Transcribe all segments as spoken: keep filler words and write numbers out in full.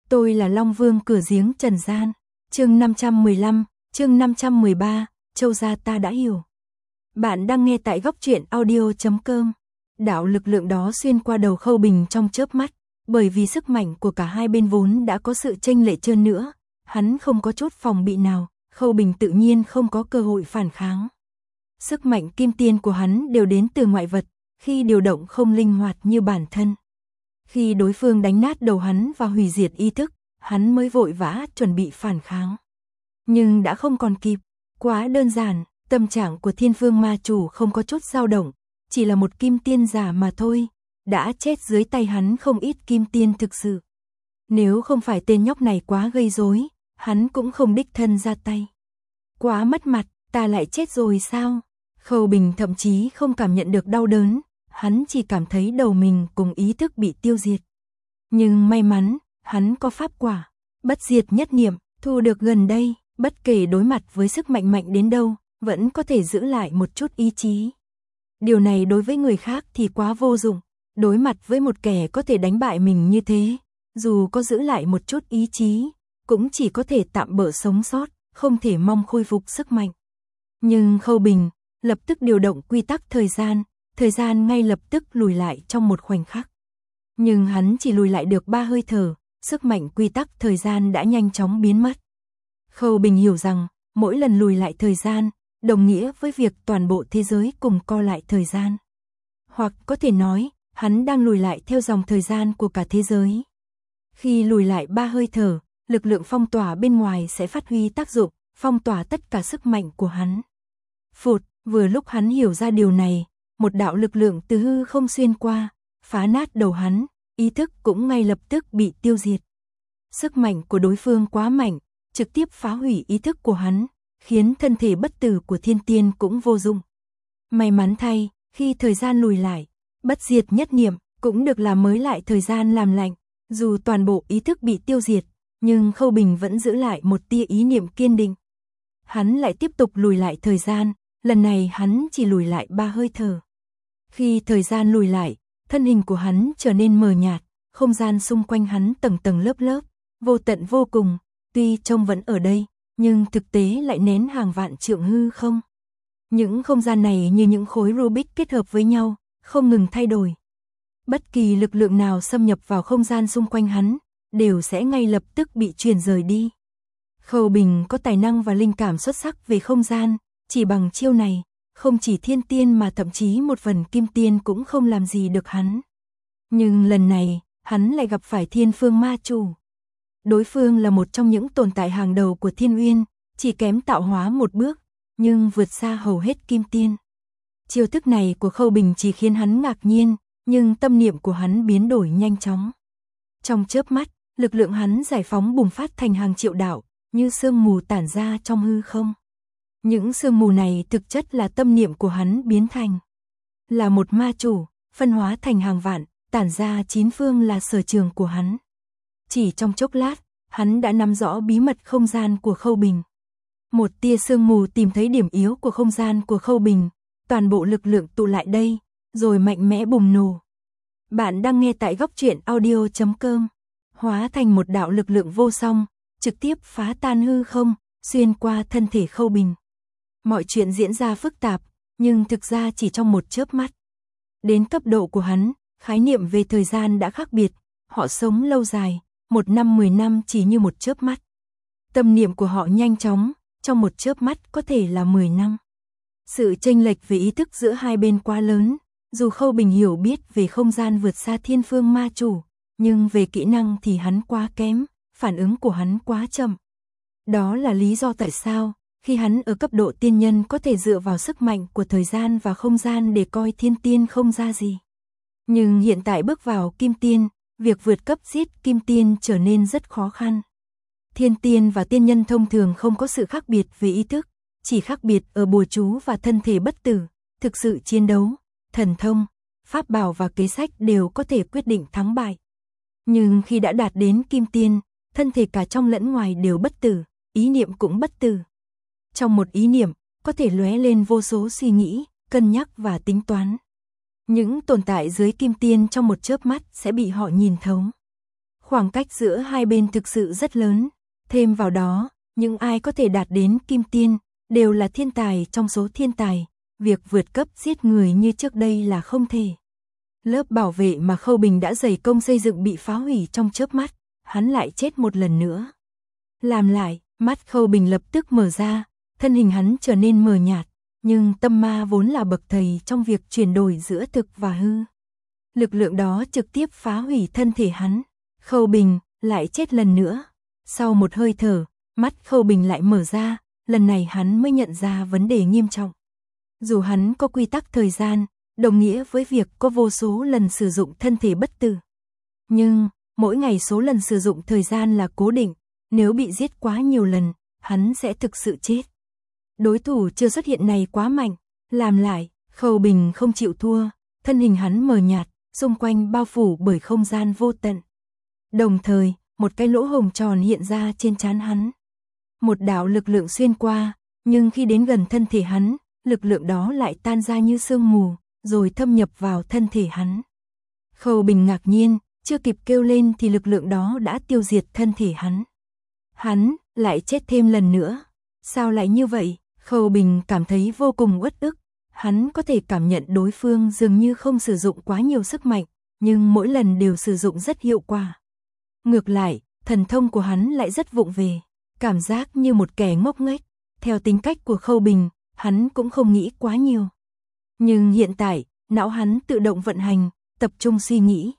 Tôi là Long Vương cửa giếng trần gian. Chương năm trăm mười lăm, chương năm trăm mười ba, Châu gia ta đã hiểu. Bạn đang nghe tại góc truyện audio chấm com. Đạo lực lượng đó xuyên qua đầu Khâu Bình trong chớp mắt, bởi vì sức mạnh của cả hai bên vốn đã có sự chênh lệch hơn nữa, hắn không có chút phòng bị nào, Khâu Bình tự nhiên không có cơ hội phản kháng. Sức mạnh kim tiên của hắn đều đến từ ngoại vật, khi điều động không linh hoạt như bản thân. Khi đối phương đánh nát đầu hắn và hủy diệt ý thức, hắn mới vội vã chuẩn bị phản kháng. Nhưng đã không còn kịp, quá đơn giản, tâm trạng của Thiên Phương Ma Chủ không có chút dao động, chỉ là một kim tiên giả mà thôi, đã chết dưới tay hắn không ít kim tiên thực sự. Nếu không phải tên nhóc này quá gây rối, hắn cũng không đích thân ra tay. Quá mất mặt, ta lại chết rồi sao? Khâu Bình thậm chí không cảm nhận được đau đớn, hắn chỉ cảm thấy đầu mình cùng ý thức bị tiêu diệt. Nhưng may mắn, hắn có pháp quả, bất diệt nhất niệm, thu được gần đây, bất kể đối mặt với sức mạnh mạnh đến đâu, vẫn có thể giữ lại một chút ý chí. Điều này đối với người khác thì quá vô dụng, đối mặt với một kẻ có thể đánh bại mình như thế, dù có giữ lại một chút ý chí, cũng chỉ có thể tạm bỡ sống sót, không thể mong khôi phục sức mạnh. Nhưng Khâu Bình lập tức điều động quy tắc thời gian, thời gian ngay lập tức lùi lại trong một khoảnh khắc. Nhưng hắn chỉ lùi lại được ba hơi thở, sức mạnh quy tắc thời gian đã nhanh chóng biến mất. Khâu Bình hiểu rằng, mỗi lần lùi lại thời gian, đồng nghĩa với việc toàn bộ thế giới cùng co lại thời gian. Hoặc có thể nói, hắn đang lùi lại theo dòng thời gian của cả thế giới. Khi lùi lại ba hơi thở, lực lượng phong tỏa bên ngoài sẽ phát huy tác dụng, phong tỏa tất cả sức mạnh của hắn. Phụt, vừa lúc hắn hiểu ra điều này, một đạo lực lượng từ hư không xuyên qua, phá nát đầu hắn, ý thức cũng ngay lập tức bị tiêu diệt. Sức mạnh của đối phương quá mạnh, trực tiếp phá hủy ý thức của hắn, khiến thân thể bất tử của thiên tiên cũng vô dụng. May mắn thay, khi thời gian lùi lại, bất diệt nhất niệm cũng được làm mới lại thời gian làm lạnh, dù toàn bộ ý thức bị tiêu diệt, nhưng Khâu Bình vẫn giữ lại một tia ý niệm kiên định. Hắn lại tiếp tục lùi lại thời gian, lần này hắn chỉ lùi lại ba hơi thở. Khi thời gian lùi lại, thân hình của hắn trở nên mờ nhạt, không gian xung quanh hắn tầng tầng lớp lớp, vô tận vô cùng, tuy trông vẫn ở đây, nhưng thực tế lại nén hàng vạn trượng hư không. Những không gian này như những khối Rubik kết hợp với nhau, không ngừng thay đổi. Bất kỳ lực lượng nào xâm nhập vào không gian xung quanh hắn, đều sẽ ngay lập tức bị truyền rời đi. Khâu Bình có tài năng và linh cảm xuất sắc về không gian, chỉ bằng chiêu này, không chỉ thiên tiên mà thậm chí một phần kim tiên cũng không làm gì được hắn. Nhưng lần này, hắn lại gặp phải Thiên Phương Ma Chủ. Đối phương là một trong những tồn tại hàng đầu của Thiên Uyên, chỉ kém tạo hóa một bước, nhưng vượt xa hầu hết kim tiên. Chiêu thức này của Khâu Bình chỉ khiến hắn ngạc nhiên, nhưng tâm niệm của hắn biến đổi nhanh chóng. Trong chớp mắt, lực lượng hắn giải phóng bùng phát thành hàng triệu đạo, như sương mù tản ra trong hư không. Những sương mù này thực chất là tâm niệm của hắn biến thành. Là một ma chủ, phân hóa thành hàng vạn, tản ra chín phương là sở trường của hắn. Chỉ trong chốc lát, hắn đã nắm rõ bí mật không gian của Khâu Bình. Một tia sương mù tìm thấy điểm yếu của không gian của Khâu Bình, toàn bộ lực lượng tụ lại đây, rồi mạnh mẽ bùng nổ. Bạn đang nghe tại góc truyện audio chấm com, hóa thành một đạo lực lượng vô song, trực tiếp phá tan hư không, xuyên qua thân thể Khâu Bình. Mọi chuyện diễn ra phức tạp, nhưng thực ra chỉ trong một chớp mắt. Đến cấp độ của hắn, khái niệm về thời gian đã khác biệt, họ sống lâu dài, một năm mười năm chỉ như một chớp mắt. Tâm niệm của họ nhanh chóng, trong một chớp mắt có thể là mười năm. Sự chênh lệch về ý thức giữa hai bên quá lớn, dù Khâu Bình hiểu biết về không gian vượt xa Thiên Phương Ma Chủ, nhưng về kỹ năng thì hắn quá kém, phản ứng của hắn quá chậm. Đó là lý do tại sao, khi hắn ở cấp độ tiên nhân có thể dựa vào sức mạnh của thời gian và không gian để coi thiên tiên không ra gì. Nhưng hiện tại bước vào kim tiên, việc vượt cấp giết kim tiên trở nên rất khó khăn. Thiên tiên và tiên nhân thông thường không có sự khác biệt về ý thức, chỉ khác biệt ở bùa chú và thân thể bất tử, thực sự chiến đấu, thần thông, pháp bảo và kế sách đều có thể quyết định thắng bại. Nhưng khi đã đạt đến kim tiên, thân thể cả trong lẫn ngoài đều bất tử, ý niệm cũng bất tử. Trong một ý niệm, có thể lóe lên vô số suy nghĩ, cân nhắc và tính toán. Những tồn tại dưới kim tiên trong một chớp mắt sẽ bị họ nhìn thấu. Khoảng cách giữa hai bên thực sự rất lớn, thêm vào đó, những ai có thể đạt đến kim tiên, đều là thiên tài trong số thiên tài, việc vượt cấp giết người như trước đây là không thể. Lớp bảo vệ mà Khâu Bình đã dày công xây dựng bị phá hủy trong chớp mắt, hắn lại chết một lần nữa. Làm lại, mắt Khâu Bình lập tức mở ra, thân hình hắn trở nên mờ nhạt, nhưng tâm ma vốn là bậc thầy trong việc chuyển đổi giữa thực và hư. Lực lượng đó trực tiếp phá hủy thân thể hắn. Khâu Bình lại chết lần nữa. Sau một hơi thở, mắt Khâu Bình lại mở ra, lần này hắn mới nhận ra vấn đề nghiêm trọng. Dù hắn có quy tắc thời gian, đồng nghĩa với việc có vô số lần sử dụng thân thể bất tử. Nhưng, mỗi ngày số lần sử dụng thời gian là cố định, nếu bị giết quá nhiều lần, hắn sẽ thực sự chết. Đối thủ chưa xuất hiện này quá mạnh, làm lại, Khâu Bình không chịu thua, thân hình hắn mờ nhạt, xung quanh bao phủ bởi không gian vô tận. Đồng thời, một cái lỗ hổng tròn hiện ra trên trán hắn. Một đạo lực lượng xuyên qua, nhưng khi đến gần thân thể hắn, lực lượng đó lại tan ra như sương mù, rồi thâm nhập vào thân thể hắn. Khâu Bình ngạc nhiên, chưa kịp kêu lên thì lực lượng đó đã tiêu diệt thân thể hắn. Hắn lại chết thêm lần nữa. Sao lại như vậy? Khâu Bình cảm thấy vô cùng uất ức. Hắn có thể cảm nhận đối phương dường như không sử dụng quá nhiều sức mạnh, nhưng mỗi lần đều sử dụng rất hiệu quả. Ngược lại, thần thông của hắn lại rất vụng về, cảm giác như một kẻ ngốc nghếch. Theo tính cách của Khâu Bình, hắn cũng không nghĩ quá nhiều. Nhưng hiện tại, não hắn tự động vận hành, tập trung suy nghĩ.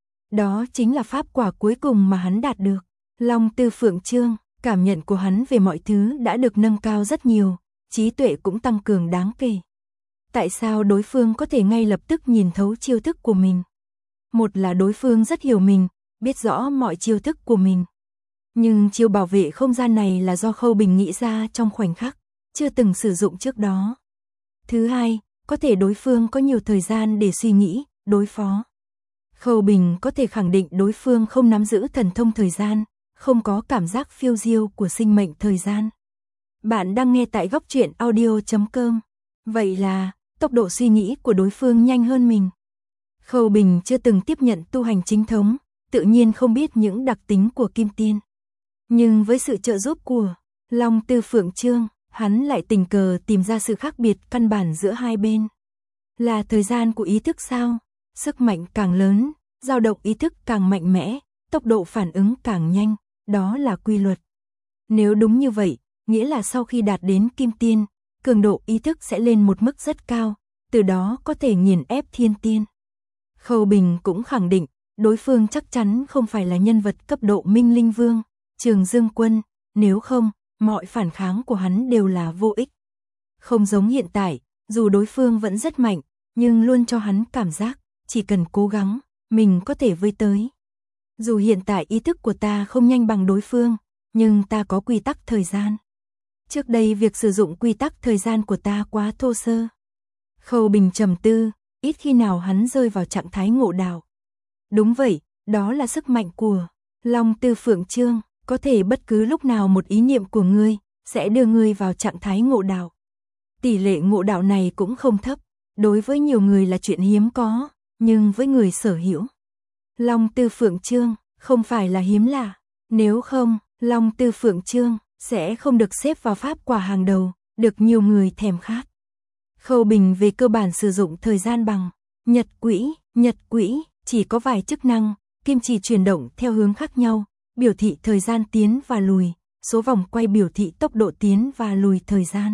Đó chính là pháp quả cuối cùng mà hắn đạt được. Long Tư Phượng Chương, cảm nhận của hắn về mọi thứ đã được nâng cao rất nhiều, trí tuệ cũng tăng cường đáng kể. Tại sao đối phương có thể ngay lập tức nhìn thấu chiêu thức của mình? Một là đối phương rất hiểu mình, biết rõ mọi chiêu thức của mình. Nhưng chiêu bảo vệ không gian này là do Khâu Bình nghĩ ra trong khoảnh khắc, chưa từng sử dụng trước đó. Thứ hai, có thể đối phương có nhiều thời gian để suy nghĩ, đối phó. Khâu Bình có thể khẳng định đối phương không nắm giữ thần thông thời gian, không có cảm giác phiêu diêu của sinh mệnh thời gian. Bạn đang nghe tại góc truyện audio chấm com. Vậy là, tốc độ suy nghĩ của đối phương nhanh hơn mình. Khâu Bình chưa từng tiếp nhận tu hành chính thống, tự nhiên không biết những đặc tính của Kim Tiên. Nhưng với sự trợ giúp của Long Tư Phượng Chương, hắn lại tình cờ tìm ra sự khác biệt căn bản giữa hai bên. Là thời gian của ý thức sao? Sức mạnh càng lớn, dao động ý thức càng mạnh mẽ, tốc độ phản ứng càng nhanh, đó là quy luật. Nếu đúng như vậy, nghĩa là sau khi đạt đến Kim Tiên, cường độ ý thức sẽ lên một mức rất cao, từ đó có thể nghiền ép thiên tiên. Khâu Bình cũng khẳng định, đối phương chắc chắn không phải là nhân vật cấp độ Minh Linh Vương, Trường Dương Quân, nếu không, mọi phản kháng của hắn đều là vô ích. Không giống hiện tại, dù đối phương vẫn rất mạnh, nhưng luôn cho hắn cảm giác, chỉ cần cố gắng, mình có thể vây tới. Dù hiện tại ý thức của ta không nhanh bằng đối phương, nhưng ta có quy tắc thời gian. Trước đây việc sử dụng quy tắc thời gian của ta quá thô sơ. Khâu Bình trầm tư, ít khi nào hắn rơi vào trạng thái ngộ đạo. Đúng vậy, đó là sức mạnh của Long Tư Phượng Chương, có thể bất cứ lúc nào một ý niệm của ngươi sẽ đưa ngươi vào trạng thái ngộ đạo. Tỷ lệ ngộ đạo này cũng không thấp, đối với nhiều người là chuyện hiếm có, nhưng với người sở hữu Long Tư Phượng Chương không phải là hiếm lạ, nếu không, Long Tư Phượng Chương sẽ không được xếp vào pháp quả hàng đầu, được nhiều người thèm khát. Khâu Bình về cơ bản sử dụng thời gian bằng nhật quỹ, nhật quỹ chỉ có vài chức năng, kim chỉ chuyển động theo hướng khác nhau, biểu thị thời gian tiến và lùi, số vòng quay biểu thị tốc độ tiến và lùi thời gian.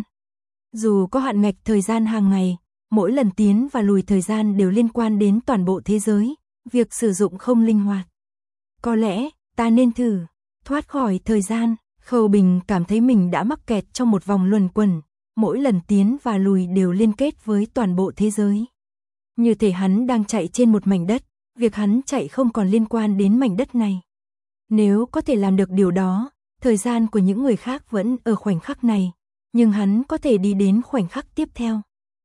Dù có hạn ngạch thời gian hàng ngày, mỗi lần tiến và lùi thời gian đều liên quan đến toàn bộ thế giới, việc sử dụng không linh hoạt. Có lẽ, ta nên thử thoát khỏi thời gian. Khâu Bình cảm thấy mình đã mắc kẹt trong một vòng luẩn quẩn, mỗi lần tiến và lùi đều liên kết với toàn bộ thế giới. Như thể hắn đang chạy trên một mảnh đất, việc hắn chạy không còn liên quan đến mảnh đất này. Nếu có thể làm được điều đó, thời gian của những người khác vẫn ở khoảnh khắc này, nhưng hắn có thể đi đến khoảnh khắc tiếp theo.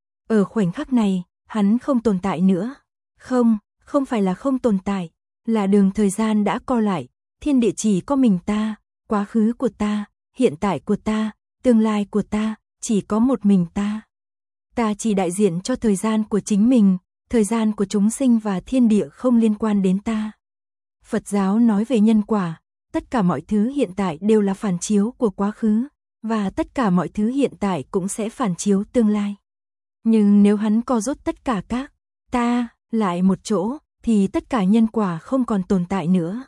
Ở khoảnh khắc này, hắn không tồn tại nữa. Không, không phải là không tồn tại, là đường thời gian đã co lại, thiên địa chỉ có mình ta. Quá khứ của ta, hiện tại của ta, tương lai của ta, chỉ có một mình ta. Ta chỉ đại diện cho thời gian của chính mình, thời gian của chúng sinh và thiên địa không liên quan đến ta. Phật giáo nói về nhân quả, tất cả mọi thứ hiện tại đều là phản chiếu của quá khứ, và tất cả mọi thứ hiện tại cũng sẽ phản chiếu tương lai. Nhưng nếu hắn co rút tất cả các ta lại một chỗ, thì tất cả nhân quả không còn tồn tại nữa.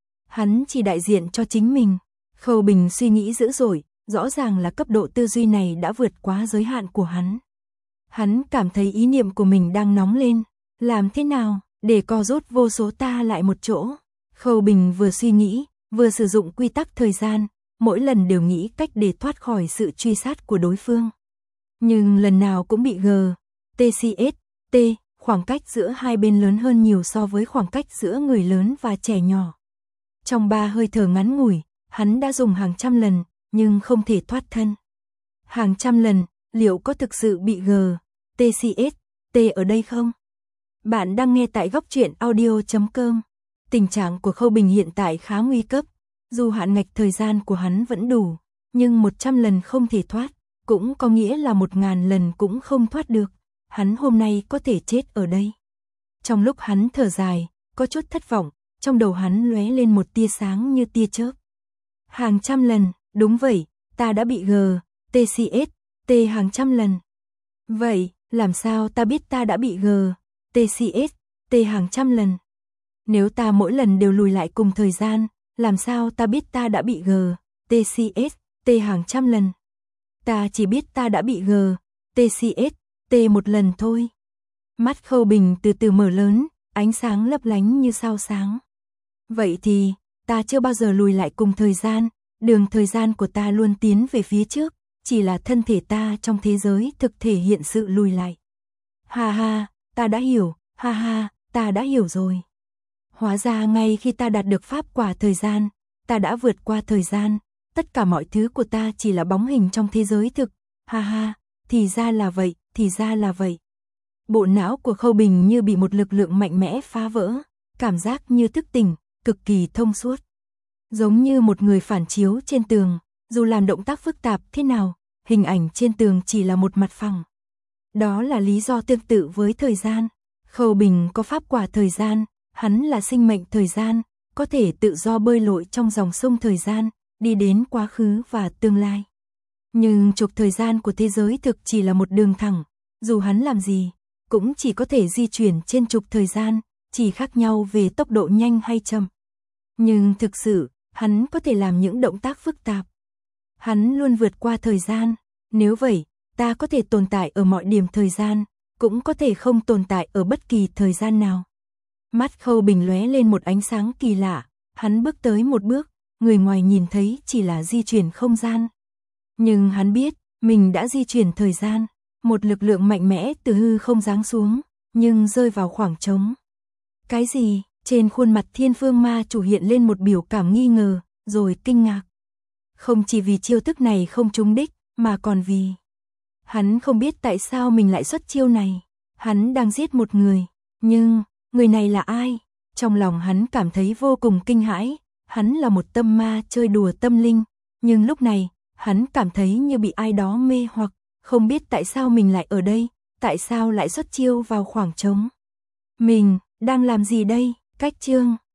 Hắn chỉ đại diện cho chính mình. Khâu Bình suy nghĩ dữ dội, rõ ràng là cấp độ tư duy này đã vượt quá giới hạn của hắn. Hắn cảm thấy ý niệm của mình đang nóng lên. Làm thế nào để co rút vô số ta lại một chỗ? Khâu Bình vừa suy nghĩ, vừa sử dụng quy tắc thời gian, mỗi lần đều nghĩ cách để thoát khỏi sự truy sát của đối phương. Nhưng lần nào cũng bị G, T C S, T, khoảng cách giữa hai bên lớn hơn nhiều so với khoảng cách giữa người lớn và trẻ nhỏ. Trong ba hơi thở ngắn ngủi, hắn đã dùng hàng trăm lần, nhưng không thể thoát thân. Hàng trăm lần, liệu có thực sự bị G, T C S, T ở đây không? Bạn đang nghe tại góc truyện audio chấm com. Tình trạng của Khâu Bình hiện tại khá nguy cấp, dù hạn ngạch thời gian của hắn vẫn đủ, nhưng một trăm lần không thể thoát, cũng có nghĩa là một ngàn lần cũng không thoát được. Hắn hôm nay có thể chết ở đây. Trong lúc hắn thở dài, có chút thất vọng, trong đầu hắn lóe lên một tia sáng như tia chớp. Hàng trăm lần, đúng vậy, ta đã bị G, T C S, T hàng trăm lần. Vậy, làm sao ta biết ta đã bị G, T C S, T hàng trăm lần? Nếu ta mỗi lần đều lùi lại cùng thời gian, làm sao ta biết ta đã bị G, T C S, T hàng trăm lần? Ta chỉ biết ta đã bị G, T C S, T một lần thôi. Mắt Khâu Bình từ từ mở lớn, ánh sáng lấp lánh như sao sáng. Vậy thì, ta chưa bao giờ lùi lại cùng thời gian, đường thời gian của ta luôn tiến về phía trước, chỉ là thân thể ta trong thế giới thực thể hiện sự lùi lại. Ha ha, ta đã hiểu, ha ha, ta đã hiểu rồi. Hóa ra ngay khi ta đạt được pháp quả thời gian, ta đã vượt qua thời gian, tất cả mọi thứ của ta chỉ là bóng hình trong thế giới thực, ha ha, thì ra là vậy, thì ra là vậy. Bộ não của Khâu Bình như bị một lực lượng mạnh mẽ phá vỡ, cảm giác như thức tỉnh, cực kỳ thông suốt. Giống như một người phản chiếu trên tường, dù làm động tác phức tạp thế nào, hình ảnh trên tường chỉ là một mặt phẳng. Đó là lý do tương tự với thời gian. Khâu Bình có pháp quả thời gian, hắn là sinh mệnh thời gian, có thể tự do bơi lội trong dòng sông thời gian, đi đến quá khứ và tương lai. Nhưng trục thời gian của thế giới thực chỉ là một đường thẳng, dù hắn làm gì, cũng chỉ có thể di chuyển trên trục thời gian, chỉ khác nhau về tốc độ nhanh hay chậm. Nhưng thực sự, hắn có thể làm những động tác phức tạp. Hắn luôn vượt qua thời gian, nếu vậy, ta có thể tồn tại ở mọi điểm thời gian, cũng có thể không tồn tại ở bất kỳ thời gian nào. Mắt Khâu Bình lóe lên một ánh sáng kỳ lạ, hắn bước tới một bước, người ngoài nhìn thấy chỉ là di chuyển không gian. Nhưng hắn biết, mình đã di chuyển thời gian, một lực lượng mạnh mẽ từ hư không giáng xuống, nhưng rơi vào khoảng trống. Cái gì? Trên khuôn mặt Thiên Phương Ma chủ hiện lên một biểu cảm nghi ngờ, rồi kinh ngạc. Không chỉ vì chiêu thức này không trúng đích, mà còn vì hắn không biết tại sao mình lại xuất chiêu này. Hắn đang giết một người, nhưng người này là ai? Trong lòng hắn cảm thấy vô cùng kinh hãi, hắn là một tâm ma chơi đùa tâm linh, nhưng lúc này, hắn cảm thấy như bị ai đó mê hoặc, không biết tại sao mình lại ở đây, tại sao lại xuất chiêu vào khoảng trống. Mình đang làm gì đây? Cách chương